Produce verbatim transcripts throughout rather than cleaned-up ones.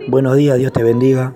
Buenos días, Dios te bendiga.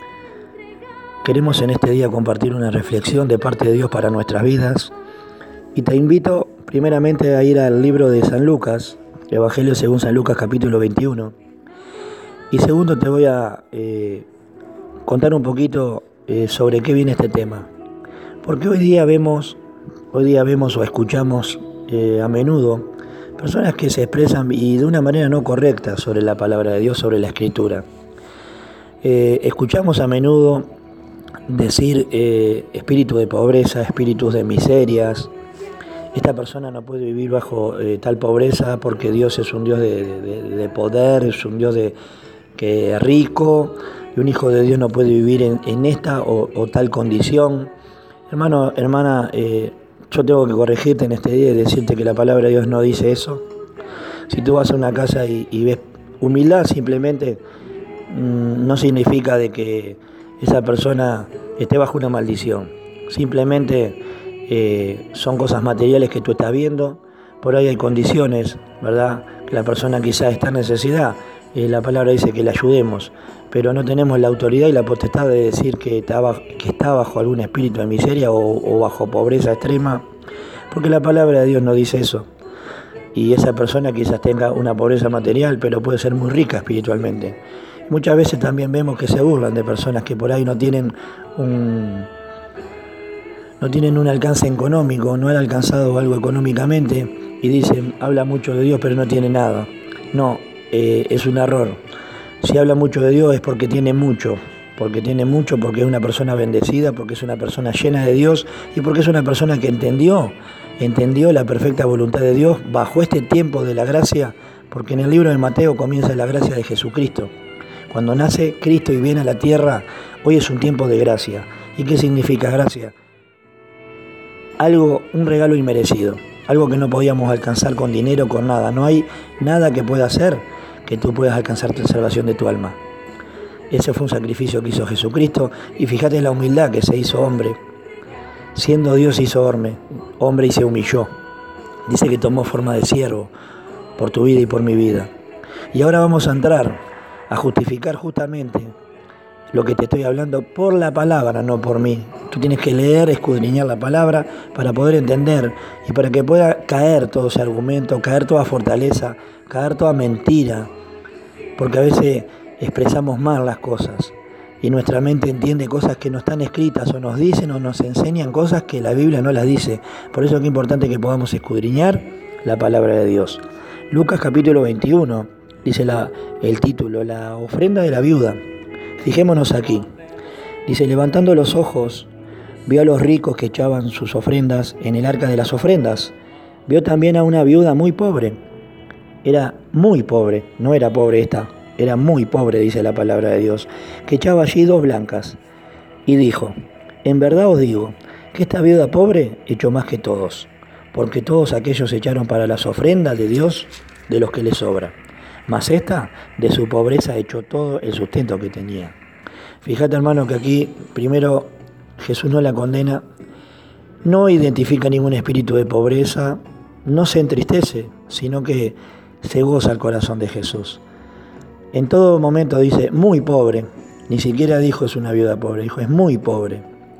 Queremos en este día compartir una reflexión de parte de Dios para nuestras vidas y te invito primeramente a ir al libro de San Lucas, Evangelio según San Lucas capítulo veintiuno, y segundo te voy a eh, contar un poquito eh, sobre qué viene este tema, porque hoy día vemos, hoy día vemos o escuchamos eh, a menudo personas que se expresan y de una manera no correcta sobre la palabra de Dios, sobre la Escritura. Eh, escuchamos a menudo decir eh, espíritu de pobreza, espíritus de miserias. Esta persona no puede vivir bajo eh, tal pobreza porque Dios es un Dios de, de, de poder, es un Dios de, que es rico, y un hijo de Dios no puede vivir en, en esta o, o tal condición. Hermano, hermana, eh, yo tengo que corregirte en este día y decirte que la palabra de Dios no dice eso. Si tú vas a una casa y, y ves humildad, simplemente no significa de que esa persona esté bajo una maldición. Simplemente eh, son cosas materiales que tú estás viendo. Por ahí hay condiciones, ¿verdad? Que la persona quizás está en necesidad. Eh, la palabra dice que le ayudemos, pero no tenemos la autoridad y la potestad de decir que está bajo, que está bajo algún espíritu de miseria o, o bajo pobreza extrema, porque la palabra de Dios no dice eso. Y esa persona quizás tenga una pobreza material, pero puede ser muy rica espiritualmente. Muchas veces también vemos que se burlan de personas que por ahí no tienen un, no tienen un alcance económico, no han alcanzado algo económicamente y dicen, habla mucho de Dios pero no tiene nada. No, eh, es un error. Si habla mucho de Dios es porque tiene mucho, porque tiene mucho, porque es una persona bendecida, porque es una persona llena de Dios y porque es una persona que entendió, entendió la perfecta voluntad de Dios bajo este tiempo de la gracia, porque en el libro de Mateo comienza la gracia de Jesucristo. Cuando nace Cristo y viene a la tierra, hoy es un tiempo de gracia. ¿Y qué significa gracia? Algo, un regalo inmerecido, algo que no podíamos alcanzar con dinero, con nada. No hay nada que pueda hacer que tú puedas alcanzar la salvación de tu alma. Ese fue un sacrificio que hizo Jesucristo y fíjate en la humildad que se hizo hombre. Siendo Dios se hizo hombre, hombre y se humilló. Dice que tomó forma de siervo por tu vida y por mi vida. Y ahora vamos a entrar a justificar justamente lo que te estoy hablando por la palabra, no por mí. Tú tienes que leer, escudriñar la palabra para poder entender y para que pueda caer todo ese argumento, caer toda fortaleza, caer toda mentira, porque a veces expresamos mal las cosas y nuestra mente entiende cosas que no están escritas o nos dicen o nos enseñan cosas que la Biblia no las dice. Por eso es importante que podamos escudriñar la palabra de Dios. Lucas capítulo veintiuno. Dice la, el título, la ofrenda de la viuda. Fijémonos aquí. Dice, levantando los ojos, vio a los ricos que echaban sus ofrendas en el arca de las ofrendas. Vio también a una viuda muy pobre. Era muy pobre, no era pobre esta, era muy pobre, dice la palabra de Dios, que echaba allí dos blancas. Y dijo, en verdad os digo, que esta viuda pobre echó más que todos, porque todos aquellos echaron para las ofrendas de Dios de los que les sobra. Mas esta, de su pobreza, echó todo el sustento que tenía. Fíjate, hermano, que aquí, primero, Jesús no la condena, no identifica ningún espíritu de pobreza, no se entristece, sino que se goza el corazón de Jesús. En todo momento dice, muy pobre, ni siquiera dijo es una viuda pobre, dijo es muy pobre.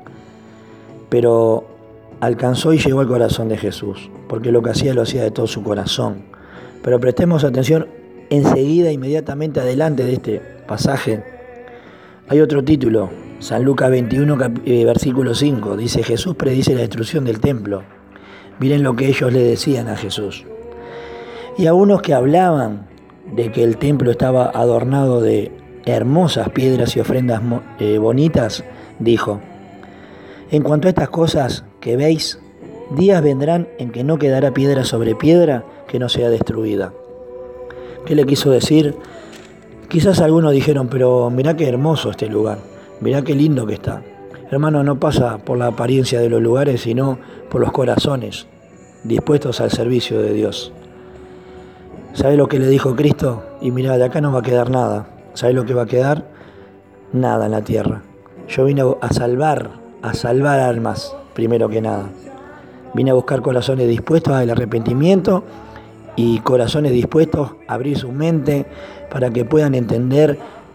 Pero alcanzó y llegó al corazón de Jesús, porque lo que hacía lo hacía de todo su corazón. Pero prestemos atención. Enseguida, inmediatamente adelante de este pasaje, hay otro título, San Lucas veintiuno, eh, versículo cinco, dice, Jesús predice la destrucción del templo. Miren lo que ellos le decían a Jesús. Y a unos que hablaban de que el templo estaba adornado de hermosas piedras y ofrendas eh, bonitas, dijo, en cuanto a estas cosas que veis, días vendrán en que no quedará piedra sobre piedra que no sea destruida. ¿Qué le quiso decir? Quizás algunos dijeron, pero mirá qué hermoso este lugar, mirá qué lindo que está. Hermano, no pasa por la apariencia de los lugares, sino por los corazones dispuestos al servicio de Dios. ¿Sabe lo que le dijo Cristo? Y mirá, de acá no va a quedar nada. ¿Sabe lo que va a quedar? Nada en la tierra. Yo vine a salvar, a salvar almas, primero que nada. Vine a buscar corazones dispuestos al arrepentimiento y corazones dispuestos a abrir su mente para que puedan entender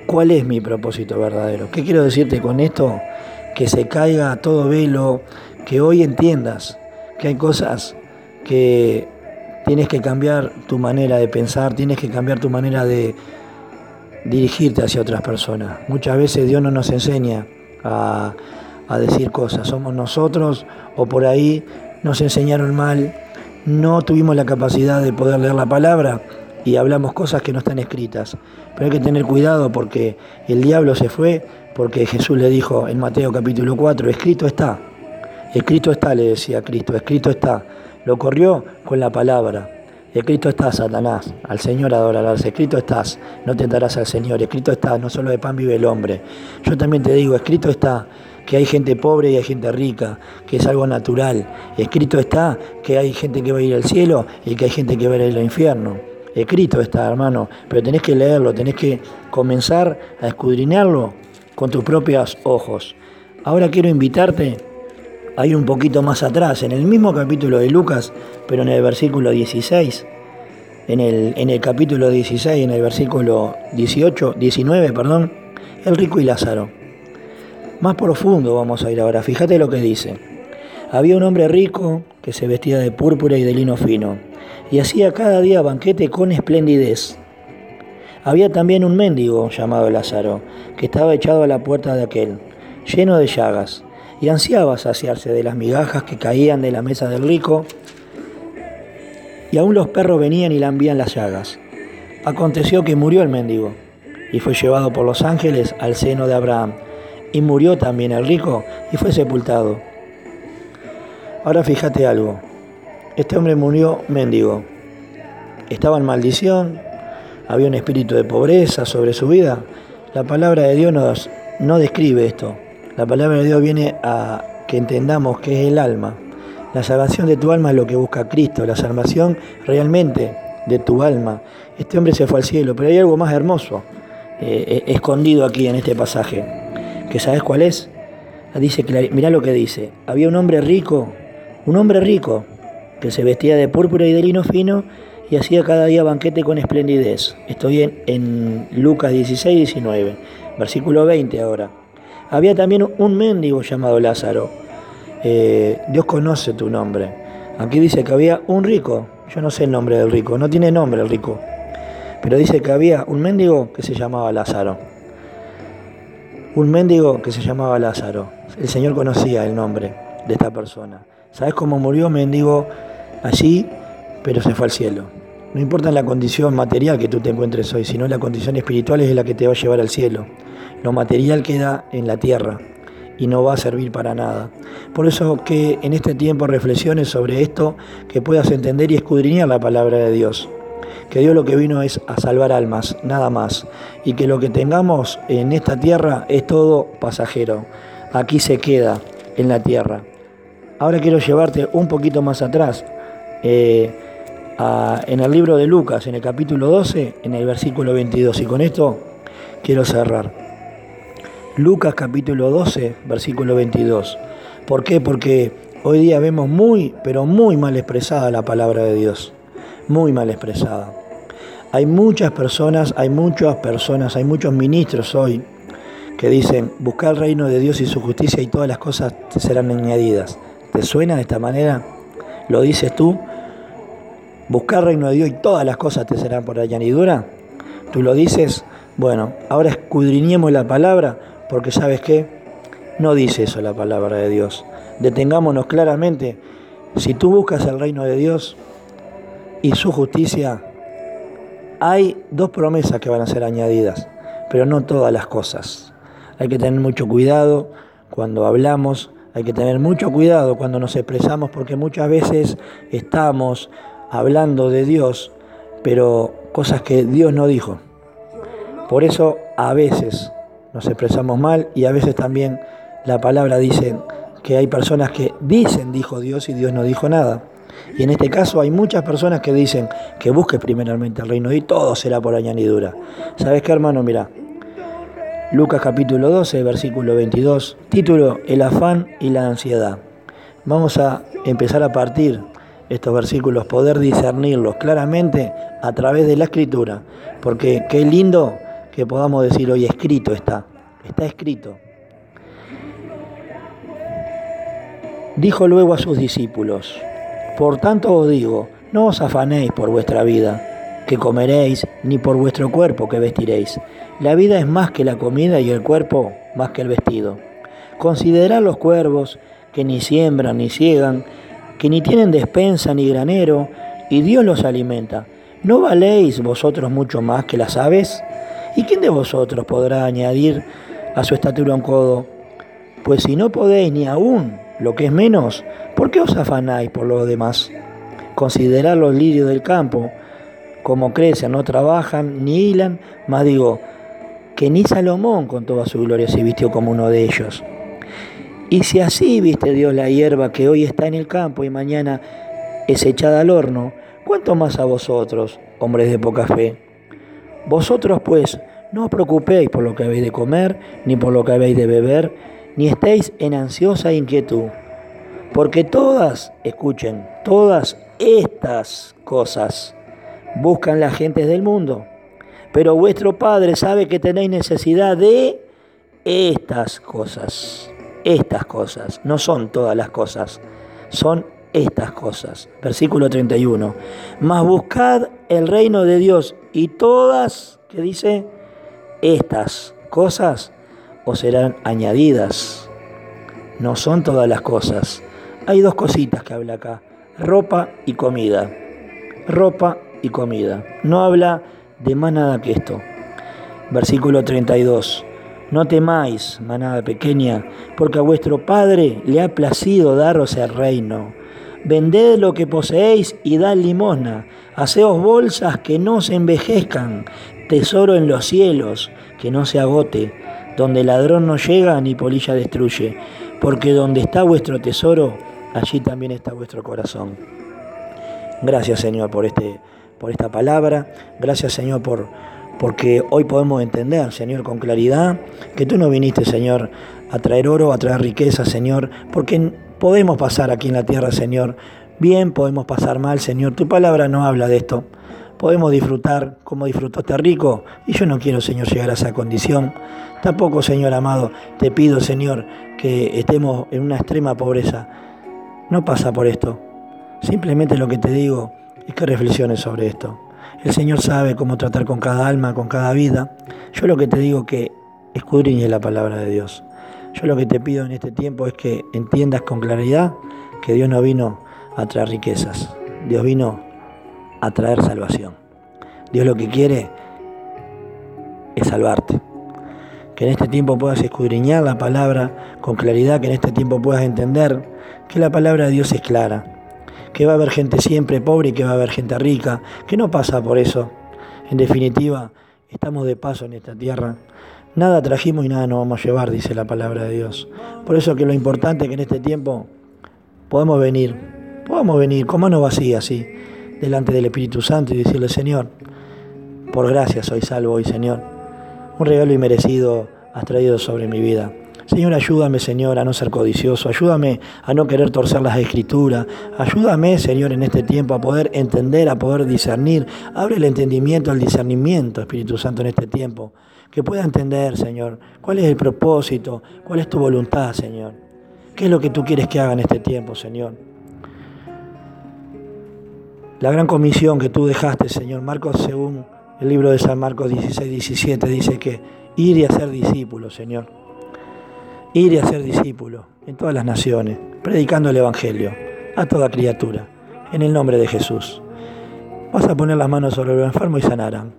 ¿Cuál es mi propósito verdadero? ¿Qué quiero decirte con esto? Que se caiga todo velo, que hoy entiendas que hay cosas que tienes que cambiar tu manera de pensar, tienes que cambiar tu manera de dirigirte hacia otras personas. Muchas veces Dios no nos enseña a, a decir cosas, somos nosotros o por ahí nos enseñaron mal, no tuvimos la capacidad de poder leer la palabra y hablamos cosas que no están escritas. Pero hay que tener cuidado porque el diablo se fue, porque Jesús le dijo en Mateo capítulo cuatro, escrito está, escrito está, le decía Cristo, escrito está. Lo corrió con la palabra. Escrito está, Satanás, al Señor adorarás, escrito estás, no tentarás al Señor, escrito está, no solo de pan vive el hombre. Yo también te digo, escrito está, que hay gente pobre y hay gente rica, que es algo natural. Escrito está, que hay gente que va a ir al cielo y que hay gente que va a ir al infierno. Escrito está, hermano, pero tenés que leerlo, tenés que comenzar a escudriñarlo con tus propios ojos. Ahora quiero invitarte a ir un poquito más atrás, en el mismo capítulo de Lucas, pero en el versículo dieciséis, en el, en el capítulo dieciséis, en el versículo dieciocho, diecinueve, perdón, el rico y Lázaro. Más profundo vamos a ir ahora, fíjate lo que dice. Había un hombre rico que se vestía de púrpura y de lino fino, y hacía cada día banquete con esplendidez. Había también un mendigo llamado Lázaro, que estaba echado a la puerta de aquel, lleno de llagas, y ansiaba saciarse de las migajas que caían de la mesa del rico, y aún los perros venían y lambían las llagas. Aconteció que murió el mendigo, y fue llevado por los ángeles al seno de Abraham, y murió también el rico, y fue sepultado. Ahora fíjate algo, este hombre murió mendigo, estaba en maldición, había un espíritu de pobreza sobre su vida. La palabra de Dios nos, no describe esto. La palabra de Dios viene a que entendamos que es el alma. La salvación de tu alma es lo que busca Cristo, la salvación realmente de tu alma. Este hombre se fue al cielo, pero hay algo más hermoso eh, escondido aquí en este pasaje. ¿Que sabes cuál es? Dice, mirá lo que dice. Había un hombre rico, un hombre rico, que se vestía de púrpura y de lino fino y hacía cada día banquete con esplendidez. Estoy en, en Lucas dieciséis, diecinueve, versículo veinte ahora. Había también un mendigo llamado Lázaro. Eh, Dios conoce tu nombre. Aquí dice que había un rico. Yo no sé el nombre del rico, no tiene nombre el rico. Pero dice que había un mendigo que se llamaba Lázaro. Un mendigo que se llamaba Lázaro. El Señor conocía el nombre de esta persona. ¿Sabes cómo murió mendigo allí? Pero se fue al cielo. No importa la condición material que tú te encuentres hoy, sino la condición espiritual es la que te va a llevar al cielo. Lo material queda en la tierra y no va a servir para nada. Por eso que en este tiempo reflexiones sobre esto, que puedas entender y escudriñar la palabra de Dios. Que Dios lo que vino es a salvar almas, nada más. Y que lo que tengamos en esta tierra es todo pasajero. Aquí se queda en la tierra. Ahora quiero llevarte un poquito más atrás. Eh, a, en el libro de Lucas, en el capítulo doce, en el versículo veintidós. Y con esto quiero cerrar. Lucas capítulo doce, versículo veintidós. ¿Por qué? Porque hoy día vemos muy, pero muy mal expresada la palabra de Dios. Muy mal expresada. Hay muchas personas, hay muchas personas, hay muchos ministros hoy que dicen, buscar el reino de Dios y su justicia y todas las cosas te serán añadidas. ¿Te suena de esta manera? ¿Lo dices tú? Buscar el reino de Dios y todas las cosas te serán por añadidura. ¿Tú lo dices? Bueno, ahora escudriñemos la palabra, porque ¿sabes qué? No dice eso la palabra de Dios. Detengámonos claramente. Si tú buscas el reino de Dios y su justicia, hay dos promesas que van a ser añadidas, pero no todas las cosas. Hay que tener mucho cuidado cuando hablamos, hay que tener mucho cuidado cuando nos expresamos, porque muchas veces estamos hablando de Dios, pero cosas que Dios no dijo. Por eso a veces nos expresamos mal y a veces también la palabra dice que hay personas que dicen dijo Dios y Dios no dijo nada. Y en este caso hay muchas personas que dicen que busques primeramente el reino y todo será por añadidura. ¿Sabes qué, hermano? Mira, Lucas capítulo doce, versículo veintidós, título, el afán y la ansiedad. Vamos a empezar a partir estos versículos, poder discernirlos claramente a través de la Escritura, porque qué lindo que podamos decir hoy, escrito está, está escrito. Dijo luego a sus discípulos: por tanto os digo, no os afanéis por vuestra vida, que comeréis, ni por vuestro cuerpo, que vestiréis. La vida es más que la comida y el cuerpo más que el vestido. Considerad los cuervos, que ni siembran ni ciegan, que ni tienen despensa ni granero, y Dios los alimenta. ¿No valéis vosotros mucho más que las aves? ¿Y quién de vosotros podrá añadir a su estatura un codo? Pues si no podéis ni aún lo que es menos, ¿por qué os afanáis por lo demás? Considerad los lirios del campo, como crecen, no trabajan ni hilan, mas digo, que ni Salomón con toda su gloria se vistió como uno de ellos. Y si así viste Dios la hierba que hoy está en el campo y mañana es echada al horno, ¿cuánto más a vosotros, hombres de poca fe? Vosotros pues no os preocupéis por lo que habéis de comer, ni por lo que habéis de beber, ni estéis en ansiosa inquietud, porque todas, escuchen, todas estas cosas buscan las gentes del mundo, pero vuestro Padre sabe que tenéis necesidad de estas cosas. Estas cosas, no son todas las cosas, son estas cosas. Versículo treinta y uno. Mas buscad el reino de Dios y todas, ¿qué dice? Estas cosas os serán añadidas. No son todas las cosas. Hay dos cositas que habla acá: ropa y comida. Ropa y comida. No habla de más nada que esto. Versículo treinta y dos. No temáis, manada pequeña, porque a vuestro Padre le ha placido daros el reino. Vended lo que poseéis y dad limosna. Haceos bolsas que no se envejezcan, tesoro en los cielos, que no se agote, donde ladrón no llega ni polilla destruye, porque donde está vuestro tesoro, allí también está vuestro corazón. Gracias, Señor, por este, por esta palabra. Gracias, Señor, por porque hoy podemos entender, Señor, con claridad, que tú no viniste, Señor, a traer oro, a traer riqueza, Señor, porque podemos pasar aquí en la tierra, Señor, bien, podemos pasar mal, Señor. Tu palabra no habla de esto. Podemos disfrutar como disfrutó este rico, y yo no quiero, Señor, llegar a esa condición. Tampoco, Señor amado, te pido, Señor, que estemos en una extrema pobreza. No pasa por esto. Simplemente lo que te digo es que reflexiones sobre esto. El Señor sabe cómo tratar con cada alma, con cada vida. Yo lo que te digo es que escudriñes la palabra de Dios. Yo lo que te pido en este tiempo es que entiendas con claridad que Dios no vino a traer riquezas. Dios vino a traer salvación. Dios lo que quiere es salvarte. Que en este tiempo puedas escudriñar la palabra con claridad, que en este tiempo puedas entender que la palabra de Dios es clara. Que va a haber gente siempre pobre y que va a haber gente rica, que no pasa por eso. En definitiva, estamos de paso en esta tierra. Nada trajimos y nada nos vamos a llevar, dice la palabra de Dios. Por eso que lo importante es que en este tiempo podemos venir, podamos venir con mano vacía, así, delante del Espíritu Santo y decirle: Señor, por gracia soy salvo hoy, Señor. Un regalo inmerecido has traído sobre mi vida. Señor, ayúdame, Señor, a no ser codicioso. Ayúdame a no querer torcer las Escrituras. Ayúdame, Señor, en este tiempo a poder entender, a poder discernir. Abre el entendimiento, el discernimiento, Espíritu Santo, en este tiempo. Que pueda entender, Señor, cuál es el propósito, cuál es tu voluntad, Señor. ¿Qué es lo que tú quieres que haga en este tiempo, Señor? La gran comisión que tú dejaste, Señor. Marcos, según el libro de San Marcos dieciséis, diecisiete, dice que ir y hacer discípulos, Señor. Ir y hacer discípulos en todas las naciones, predicando el Evangelio a toda criatura, en el nombre de Jesús. Vas a poner las manos sobre los enfermos y sanarán.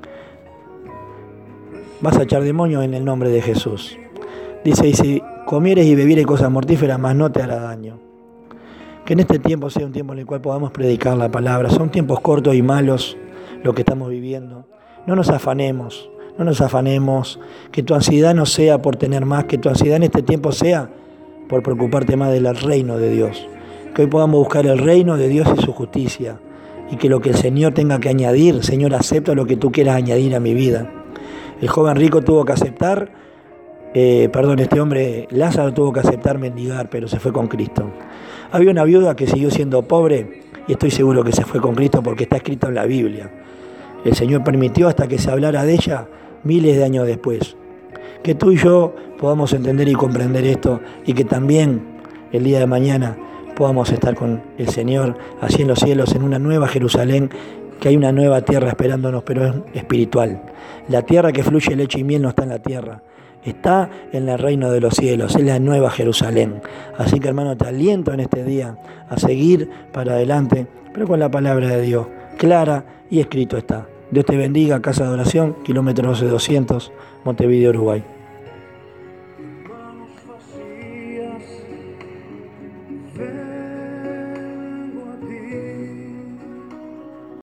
Vas a echar demonios en el nombre de Jesús. Dice: y si comieres y bebieres cosas mortíferas, más no te hará daño. Que en este tiempo sea un tiempo en el cual podamos predicar la palabra. Son tiempos cortos y malos lo que estamos viviendo. No nos afanemos. No nos afanemos, que tu ansiedad no sea por tener más, que tu ansiedad en este tiempo sea por preocuparte más del reino de Dios. Que hoy podamos buscar el reino de Dios y su justicia, y que lo que el Señor tenga que añadir, Señor, acepta lo que tú quieras añadir a mi vida. El joven rico tuvo que aceptar, eh, perdón, este hombre Lázaro tuvo que aceptar mendigar, pero se fue con Cristo. Había una viuda que siguió siendo pobre, y estoy seguro que se fue con Cristo porque está escrito en la Biblia. El Señor permitió hasta que se hablara de ella miles de años después. Que tú y yo podamos entender y comprender esto y que también el día de mañana podamos estar con el Señor así en los cielos, en una nueva Jerusalén, que hay una nueva tierra esperándonos, pero es espiritual. La tierra que fluye leche y miel no está en la tierra, está en el reino de los cielos, es la nueva Jerusalén. Así que, hermano, te aliento en este día a seguir para adelante, pero con la palabra de Dios, clara y escrito está. Dios te bendiga, Casa de Oración, kilómetro doce doscientos, Montevideo, Uruguay.